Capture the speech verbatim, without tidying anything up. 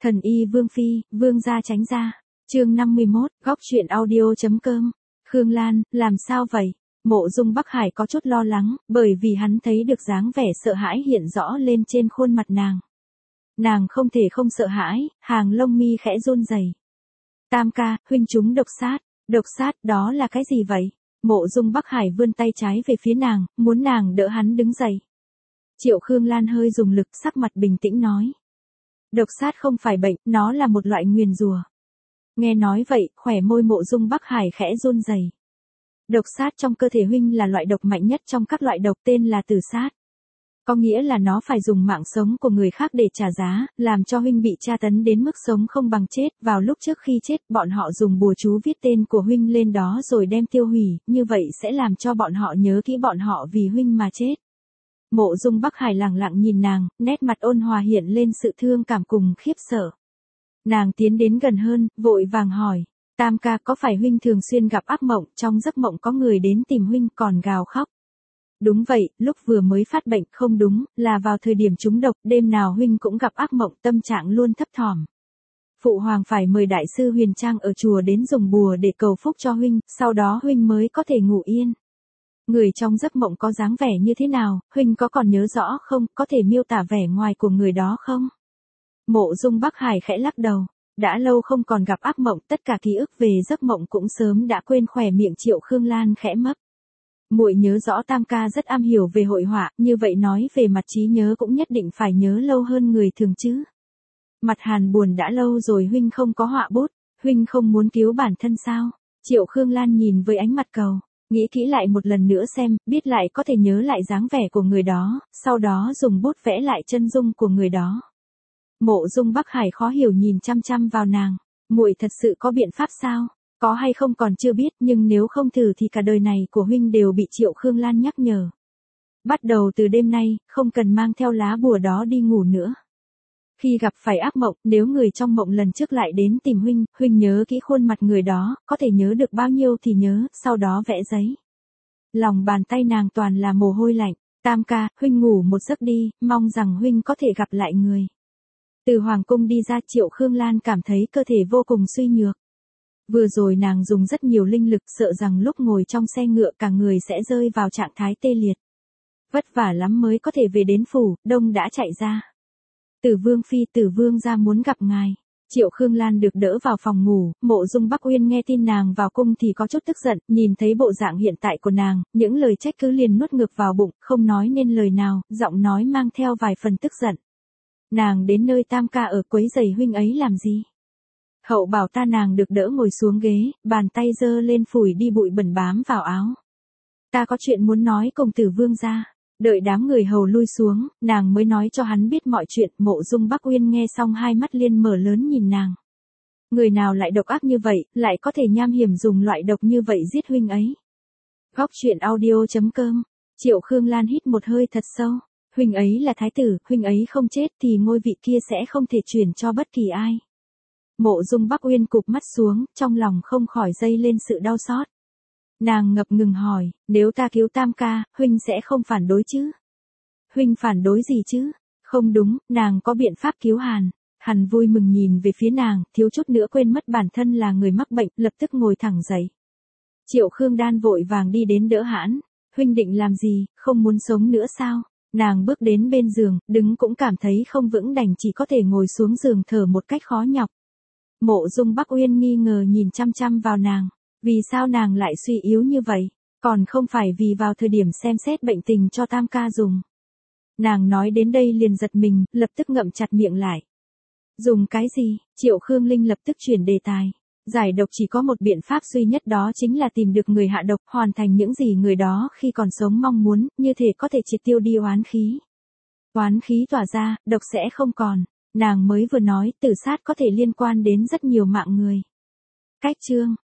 Thần y Vương Phi, Vương gia tránh ra. Chương năm mươi mốt, góc truyện audio.com. Khương Lan, làm sao vậy? Mộ Dung Bắc Hải có chút lo lắng, bởi vì hắn thấy được dáng vẻ sợ hãi hiện rõ lên trên khuôn mặt nàng. Nàng không thể không sợ hãi, hàng lông mi khẽ run rẩy. Tam ca, huynh trúng độc sát. Độc sát, đó là cái gì vậy? Mộ Dung Bắc Hải vươn tay trái về phía nàng, muốn nàng đỡ hắn đứng dậy. Triệu Khương Lan hơi dùng lực, sắc mặt bình tĩnh nói. Độc sát không phải bệnh, nó là một loại nguyền rủa. Nghe nói vậy, khỏe môi Mộ Dung Bắc Hải khẽ run rẩy. Độc sát trong cơ thể huynh là loại độc mạnh nhất trong các loại độc, tên là tử sát. Có nghĩa là nó phải dùng mạng sống của người khác để trả giá, làm cho huynh bị tra tấn đến mức sống không bằng chết. Vào lúc trước khi chết, bọn họ dùng bùa chú viết tên của huynh lên đó rồi đem tiêu hủy, như vậy sẽ làm cho bọn họ nhớ kỹ bọn họ vì huynh mà chết. Mộ Dung Bắc Hải lặng lặng nhìn nàng, nét mặt ôn hòa hiện lên sự thương cảm cùng khiếp sợ. Nàng tiến đến gần hơn, vội vàng hỏi, Tam ca, có phải huynh thường xuyên gặp ác mộng, trong giấc mộng có người đến tìm huynh còn gào khóc? Đúng vậy, lúc vừa mới phát bệnh, không đúng, là vào thời điểm trúng độc, đêm nào huynh cũng gặp ác mộng, tâm trạng luôn thấp thỏm. Phụ hoàng phải mời đại sư Huyền Trang ở chùa đến dùng bùa để cầu phúc cho huynh, sau đó huynh mới có thể ngủ yên. Người trong giấc mộng có dáng vẻ như thế nào, huynh có còn nhớ rõ không, có thể miêu tả vẻ ngoài của người đó không? Mộ Dung Bắc Hải khẽ lắc đầu, đã lâu không còn gặp ác mộng, tất cả ký ức về giấc mộng cũng sớm đã quên. Khỏe miệng Triệu Khương Lan khẽ mấp. Muội nhớ rõ Tam ca rất am hiểu về hội họa, như vậy nói về mặt trí nhớ cũng nhất định phải nhớ lâu hơn người thường chứ. Mặt Hàn buồn, đã lâu rồi huynh không có họa bút, huynh không muốn cứu bản thân sao? Triệu Khương Lan nhìn với ánh mặt cầu, nghĩ kỹ lại một lần nữa xem, biết lại có thể nhớ lại dáng vẻ của người đó, sau đó dùng bút vẽ lại chân dung của người đó. Mộ Dung Bắc Hải khó hiểu nhìn chăm chăm vào nàng, muội thật sự có biện pháp sao? Có hay không còn chưa biết, nhưng nếu không thử thì cả đời này của huynh đều bị Triệu Khương Lan nhắc nhở. Bắt đầu từ đêm nay, không cần mang theo lá bùa đó đi ngủ nữa. Khi gặp phải ác mộng, nếu người trong mộng lần trước lại đến tìm huynh, huynh nhớ kỹ khuôn mặt người đó, có thể nhớ được bao nhiêu thì nhớ, sau đó vẽ giấy. Lòng bàn tay nàng toàn là mồ hôi lạnh. Tam ca, huynh ngủ một giấc đi, mong rằng huynh có thể gặp lại người. Từ hoàng cung đi ra, Triệu Khương Lan cảm thấy cơ thể vô cùng suy nhược. Vừa rồi nàng dùng rất nhiều linh lực, sợ rằng lúc ngồi trong xe ngựa cả người sẽ rơi vào trạng thái tê liệt. Vất vả lắm mới có thể về đến phủ, Đông đã chạy ra. Tử Vương Phi, Tử Vương gia muốn gặp ngài. Triệu Khương Lan được đỡ vào phòng ngủ, Mộ Dung Bắc Uyên nghe tin nàng vào cung thì có chút tức giận, nhìn thấy bộ dạng hiện tại của nàng, những lời trách cứ liền nuốt ngược vào bụng, không nói nên lời nào, giọng nói mang theo vài phần tức giận. Nàng đến nơi Tam ca ở, quấy rầy huynh ấy làm gì? Hậu bảo ta. Nàng được đỡ ngồi xuống ghế, bàn tay giơ lên phủi đi bụi bẩn bám vào áo. Ta có chuyện muốn nói cùng Tử Vương gia. Đợi đám người hầu lui xuống, nàng mới nói cho hắn biết mọi chuyện. Mộ Dung Bắc Uyên nghe xong hai mắt liên mở lớn nhìn nàng. Người nào lại độc ác như vậy, lại có thể nham hiểm dùng loại độc như vậy giết huynh ấy? Góc truyện audio.com. Triệu Khương Lan hít một hơi thật sâu. Huynh ấy là thái tử, huynh ấy không chết thì ngôi vị kia sẽ không thể chuyển cho bất kỳ ai. Mộ Dung Bắc Uyên cụp mắt xuống, trong lòng không khỏi dâng lên sự đau xót. Nàng ngập ngừng hỏi, nếu ta cứu Tam ca, huynh sẽ không phản đối chứ? Huynh phản đối gì chứ? Không đúng, nàng có biện pháp cứu Hàn. Hàn vui mừng nhìn về phía nàng, thiếu chút nữa quên mất bản thân là người mắc bệnh, lập tức ngồi thẳng dậy. Triệu Khương Đan vội vàng đi đến đỡ hắn. Huynh định làm gì, không muốn sống nữa sao? Nàng bước đến bên giường, đứng cũng cảm thấy không vững, đành chỉ có thể ngồi xuống giường thở một cách khó nhọc. Mộ Dung Bắc Uyên nghi ngờ nhìn chăm chăm vào nàng. Vì sao nàng lại suy yếu như vậy? Còn không phải vì vào thời điểm xem xét bệnh tình cho Tam ca dùng. Nàng nói đến đây liền giật mình, lập tức ngậm chặt miệng lại. Dùng cái gì? Triệu Khương Linh lập tức chuyển đề tài. Giải độc chỉ có một biện pháp duy nhất, đó chính là tìm được người hạ độc, hoàn thành những gì người đó khi còn sống mong muốn, như thể có thể triệt tiêu đi oán khí. Oán khí tỏa ra, độc sẽ không còn. Nàng mới vừa nói, tử sát có thể liên quan đến rất nhiều mạng người. Cách chương